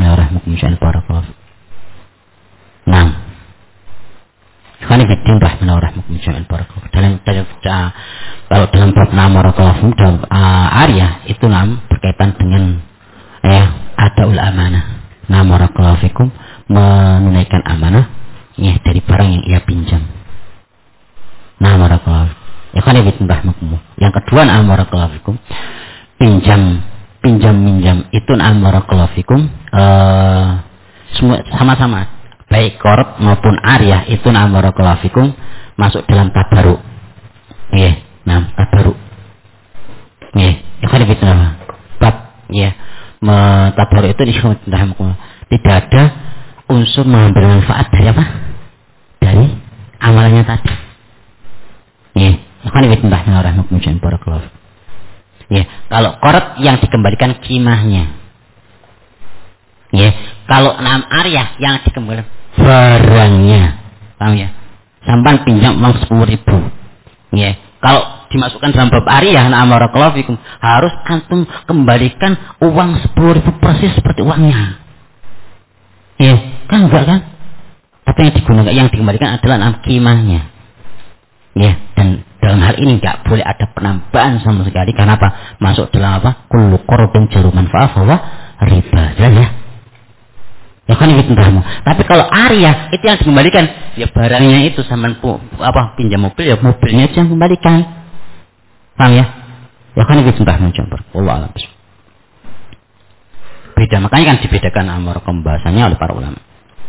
kalau dalam bab dalam ariyah itu berkaitan dengan adaul amanah. Menunaikan amanah ya dari barang yang ia pinjam. Ya kan yang kedua pinjam itu semua sama-sama baik qorat maupun ariyah itu masuk dalam tabaruk. Ya, tabaruk. Ya kan bab ya tabaruk itu tidak ada unsur mengambil manfaat dari apa? Dari amalannya tadi. Ya, kan ya, kalau qorat yang dikembalikan kimahnya. Ya, kalau ariyah yang dikembalikan barangnya. Paham ya? Sampai pinjam uang 10.000. Ya, kalau dimasukkan dalam bab ariyah harus antum kembalikan uang 10.000 persis seperti uangnya. Ya, kan enggak kan? Tapi yang dikembalikan adalah kimahnya. Ya, dan dalam hal ini enggak boleh ada penambahan sama sekali. Karena apa? Masuk dalam apa? Kullu qarbin jaru manfa'ah bahwa riba ya. Ya kan itu tentahmu. Tapi kalau Arya itu yang dikembalikan, ya barangnya itu sama pinjam mobil, ya mobilnya itu yang kembalikan. Paham ya? Ya kan itu tentahmu campur. Allah alam. Beda, makanya kan dibedakan amar pembahasannya oleh para ulama.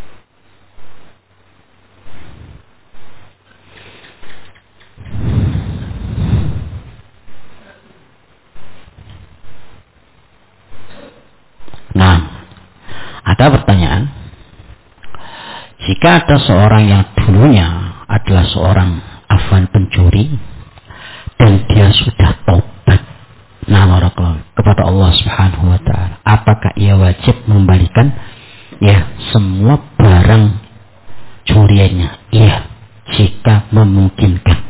Nah, ada pertanyaan. Jika ada seorang yang dulunya adalah seorang afwan pencuri dan dia sudah taubat kepada Allah Subhanahu wa taala, apakah ia wajib mengembalikan ya semua barang curiannya? Iya, jika memungkinkan.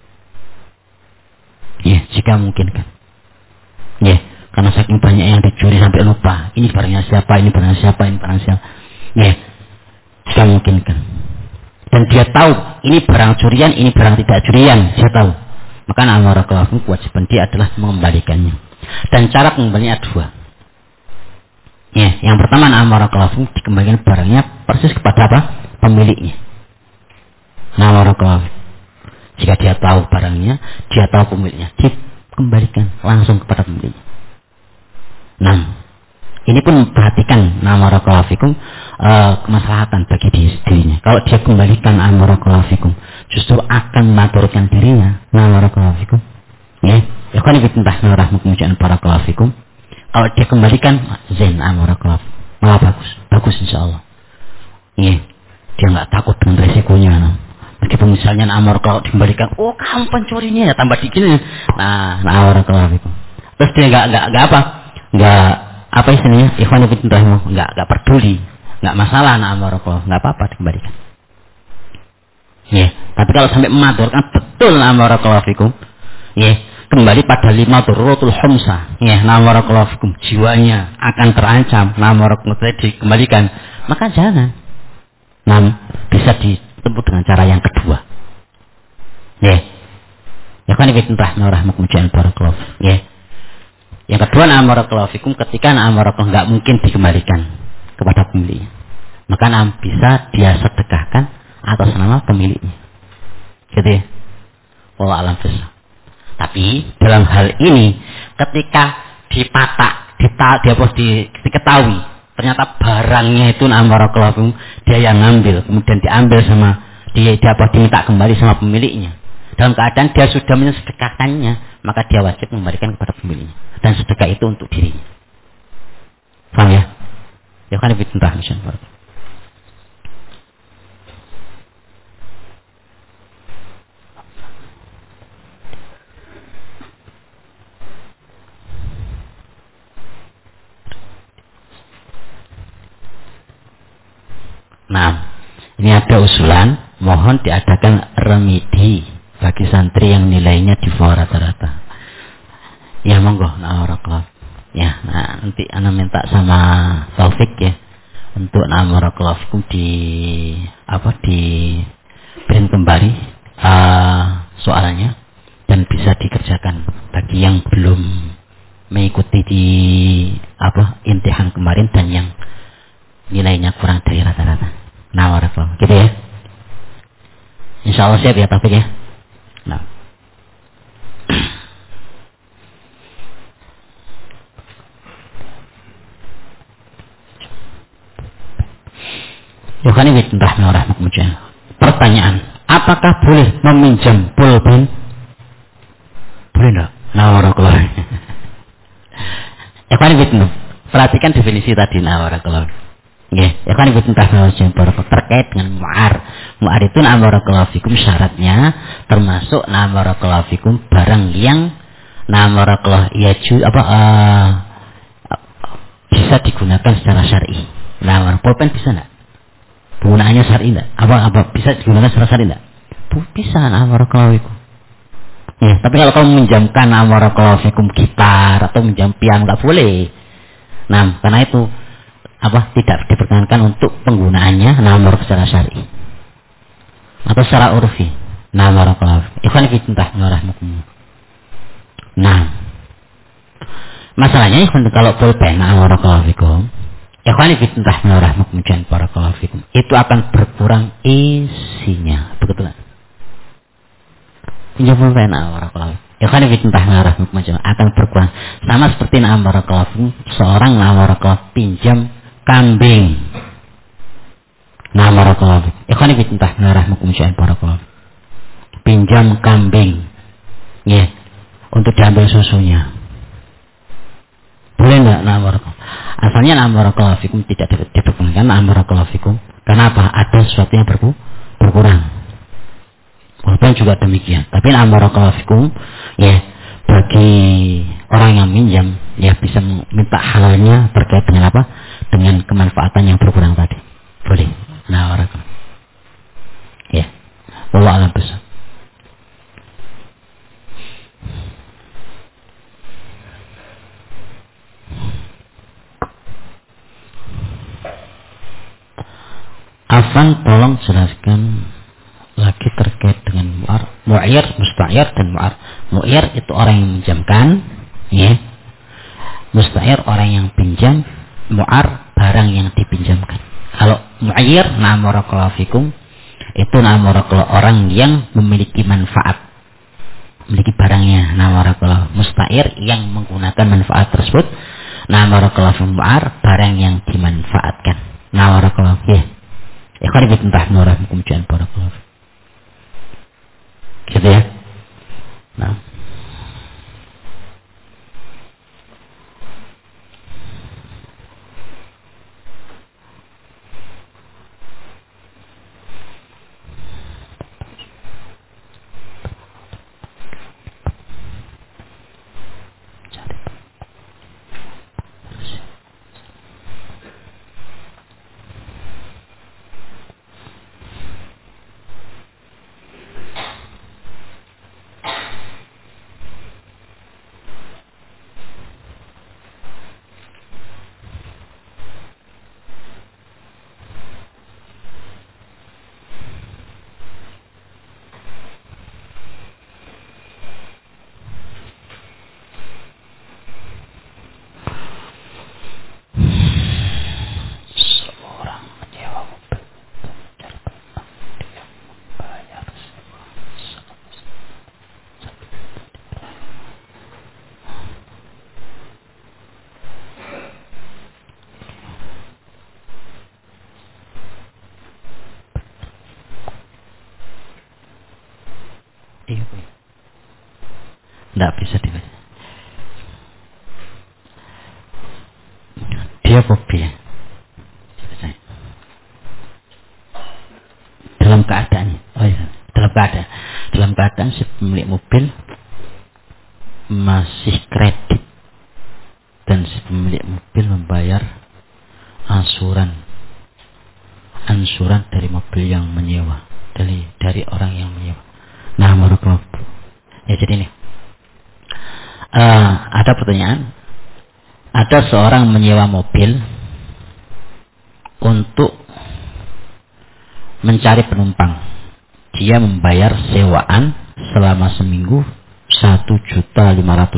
Ya, jika memungkinkan. Ya, karena saking banyak yang dicuri sampai lupa. Ini barangnya siapa, ini barangnya siapa, ini barangnya siapa. Ya, jika memungkinkan. Dan dia tahu ini barang curian, ini barang tidak curian, dia tahu. Maka amar ma'ruf kewajiban dia adalah mengembalikannya. Dan cara pengembaliannya dua. Ya, yang pertama amar ma'ruf dikembalikan barangnya persis kepada apa? Pemiliknya. Amar ma'ruf. Jika dia tahu barangnya, dia tahu pemiliknya, dikembalikan langsung kepada pemiliknya. Nah, ini pun perhatikan namarakallahu kemaslahatan bagi dirinya. Kalau dia kembalikan amarakallahu justru akan mengaturkan dirinya namarakallahu. Ya, ya kan itu tentang rahmat para kalafikum. Kalau dia kembalikan zain amarakallahu, malah bagus insyaallah. Ya, dia nggak takut dengan resikonya. Meskipun misalnya amarakallahu dikembalikan, oh kamu pencurinya ya tambah dikit. Nah amarakallahu. Terus dia nggak istilahnya ikhwan fillah nggak peduli, nggak masalah nggak apa-apa dikembalikan. Ya, tapi kalau sampai memadorkan betul fikum, ya kembali pada 5 daruratul khamsah, ya fikum, jiwanya akan terancam, dikembalikan, maka jangan. Bisa ditempuh dengan cara yang kedua. Ya kan rahmatullah barakallahu. Ya. Yang kedua fikum, ketika nggak mungkin dikembalikan kepada pemiliknya, maka bisa dia sedekahkan atas nama pemiliknya. Gitu ya. Wallahu a'lam bishawab. Tapi dalam hal ini ketika diketahui ternyata barangnya itu fikum dia yang ngambil, kemudian diambil sama dia diminta kembali sama pemiliknya. Dalam keadaan dia sudah mensedekahkannya, maka dia wajib mengembalikan kepada pemiliknya. Dan sedekah itu untuk dirinya. Paham ya? Ya kan lebih tentang misalnya. Nah, ini ada usulan, mohon diadakan remedi bagi santri yang nilainya di bawah rata-rata. Ya monggo, ya, nanti ana minta sama Taufik ya untuk di print kembali soalnya dan bisa dikerjakan bagi yang belum mengikuti di imtihan kemarin dan yang nilainya kurang dari rata-rata. Gitu ya. Insyaallah siap ya Taufik ya. Nah. Pertanyaan, apakah boleh meminjam pulpen? Boleh enggak? Perhatikan definisi tadi terkait dengan mu'ar. Mu'ar itu fikum syaratnya termasuk fikum barang yang bisa digunakan secara syar'i. Pulpen bisa enggak? Penggunaannya syar'i enggak? Bisa digunakan secara syar'i enggak? Bisa fikum. Ya, tapi kalau kamu meminjamkan fikum gitar atau minjam piano enggak boleh. Karena itu tidak diperkenankan untuk penggunaannya secara syar'i atau secara urfi. Ikhwan fillah masalahnya kalau pulpen fikum Ikhwani fillah rahmatullah barakallahu fikum. Itu akan berkurang isinya. Begitu kan? Pinjam pulpen barakallahu. Ikhwani fillah rahmatullah akan berkurang. Sama seperti barakallahu fikum, seorang barakallahu pinjam kambing. Barakallahu fikum. Ikhwani fillah rahmatullah barakallahu. Pinjam kambing. Ya, untuk diambil susunya. Boleh enggak barakallahu? Asalnya barakallahu fikum tidak diperkenankan barakallahu fikum. Kenapa? Ada sesuatu yang berkurang. Walaupun juga demikian. Tapi barakallahu fikum ya bagi orang yang minjam ya bisa minta halalnya terkait dengan apa? Dengan kemanfaatan yang berkurang tadi. Boleh. Barakallahu. Ya. Wallahu a'lam bishawab. Afan, tolong jelaskan lagi terkait dengan mu'ir, musta'ir dan mu'ar. Mu'ir itu orang yang minjamkan, ya. Musta'ir orang yang pinjam, mu'ar barang yang dipinjamkan. Kalau mu'ir, barakallahu fikum, itu barakallahu orang yang memiliki manfaat, memiliki barangnya. Barakallahu. Musta'ir yang menggunakan manfaat tersebut. Barakallahu fikum, mu'ar barang yang dimanfaatkan. Barakallahu ya. Ikhwan fillah rahmatullah jangan barakallahu. Gitu ya. Nah. Tidak bisa dibaca. Dia kopi ya. Dalam keadaan, dalam keadaan si pemilik mobil masih kredit dan si pemilik mobil membayar ansuran dari mobil yang menyewa, dari orang yang menyewa. Nah, barakallahu. Ya jadi ini. Ada pertanyaan. Ada seorang menyewa mobil untuk mencari penumpang. Dia membayar sewaan selama seminggu 1.500.000.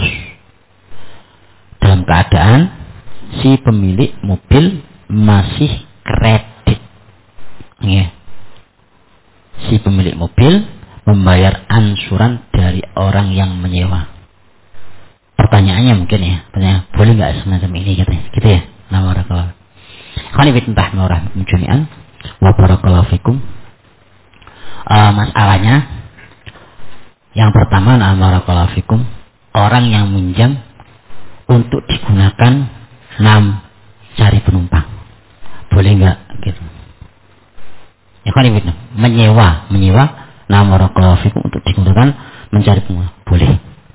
Dalam keadaan si pemilik mobil masih kredit. Ya. Si pemilik mobil membayar ansuran dari orang yang menyewa. Pertanyaannya mungkin ya, boleh nggak semacam ini katanya, gitu ya. Barakallahu. Khani bitentah murah jami'an wa barakallahu fikum. Masalahnya yang pertama barakallahu fikum, orang yang minjam untuk digunakan cari penumpang. Boleh nggak gitu? Ya khani bitentah menyewa barakallahu fikum untuk digunakan mencari penumpang. Boleh.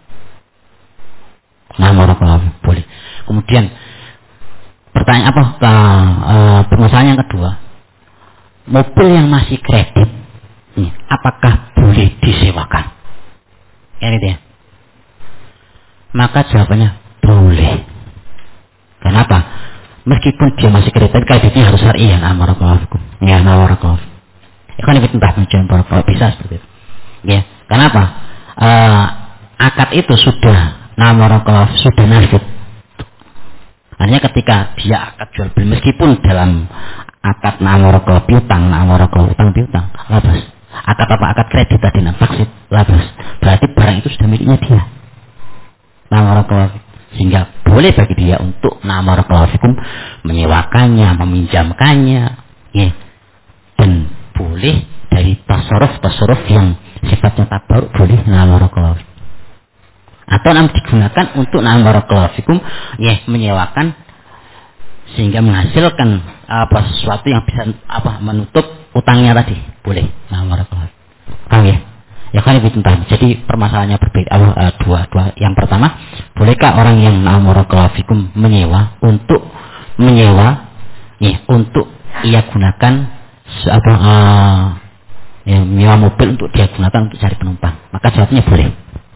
Boleh. Kemudian pertanyaan permasalahan yang kedua, mobil yang masih kredit, apakah boleh disewakan? Ini dia. Maka jawabannya boleh. Kenapa? Meskipun dia masih kredit, kreditnya harus syar'i ya. Ya, Ikan itu entah mencoba bisa seperti itu. Ya, kenapa? Akad itu sudah sudah nafid. Artinya ketika dia akad jual beli meskipun dalam akad na'amarakallahu piutang, na'amarakallahu utang piutang, labas. Akad apa? Akad kredit tadi taksid, labas. Berarti barang itu sudah miliknya dia. Na'amarakallahu, sehingga boleh bagi dia untuk na'amarakallahu fikum menyewakannya, meminjamkannya, ya. Dan boleh dari tasarruf yang sifatnya tabaruk boleh na'amarakallahu. Atau digunakan untuk barakallahu fikum ya menyewakan sehingga menghasilkan sesuatu yang bisa menutup utangnya tadi boleh barakallahu. Paham ya? Ya kan lebih tentang. Jadi permasalahannya berbeda. Dua. Yang pertama, bolehkah orang yang barakallahu fikum menyewa untuk ia gunakan menyewa mobil untuk dia gunakan untuk cari penumpang? Maka jawabnya boleh.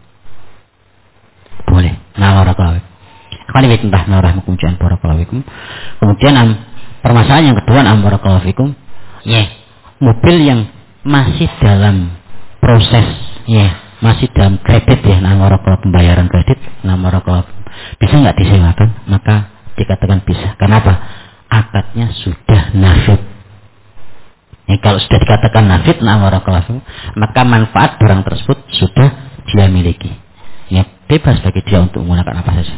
Boleh. Barakallahu. Akan lebih tentang rahmatullah barakallahu fikum. Kemudian permasalahan yang kedua barakallahu fikum, mobil yang masih dalam proses masih dalam kredit barakallahu pembayaran kredit barakallahu bisa enggak disewakan? Maka dikatakan bisa. Kenapa? Akadnya sudah nafid. Kalau sudah dikatakan nafid barakallahu maka manfaat barang tersebut sudah dia miliki. Bebas bagi dia untuk menggunakan apa saja.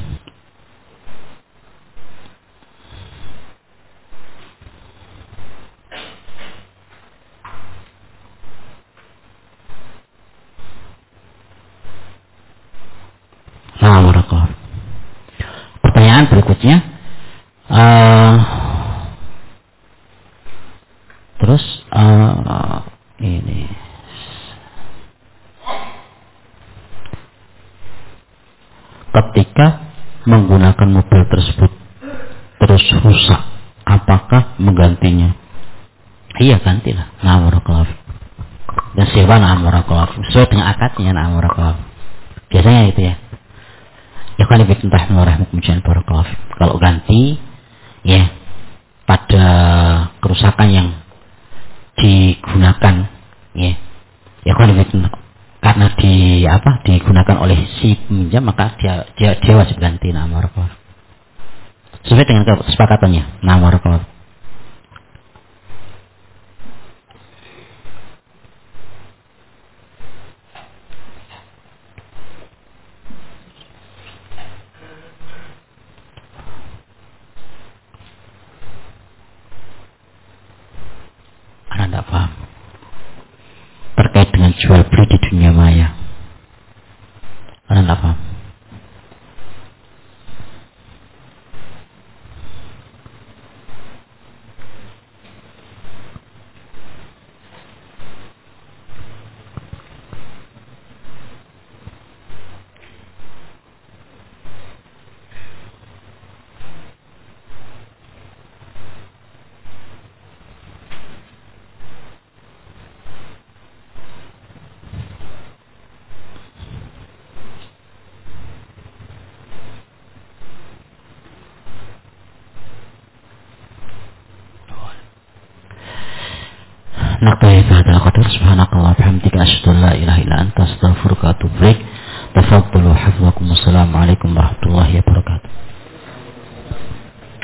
Barakallahu. Pertanyaan berikutnya, terus ini. Ketika menggunakan mobil tersebut terus rusak, apakah menggantinya? Iya, gantilah. Barakallahu. Dan sewa barakallahu. Sesuai dengan akadnya barakallahu. Biasanya itu ya. Ya kan lebih tentang rahmatullah barakallahu. Kalau ganti pada kerusakan yang digunakan ya kan lebih tentang karena digunakan oleh si peminjam maka dia wajib ganti barakallahu. Sesuai dengan kesepakatannya barakallahu. Anda tidak paham terkait dengan jual beli di dunia maya. Anda tidak paham. Naktahi bihadzal qadar. Subhanakallah bihamdika asyhadu an la ilaha illa anta astaghfiruka wa atubu ilaik. Tafaddalu hafizakumullah. Assalamualaikum warahmatullahi wabarakatuh.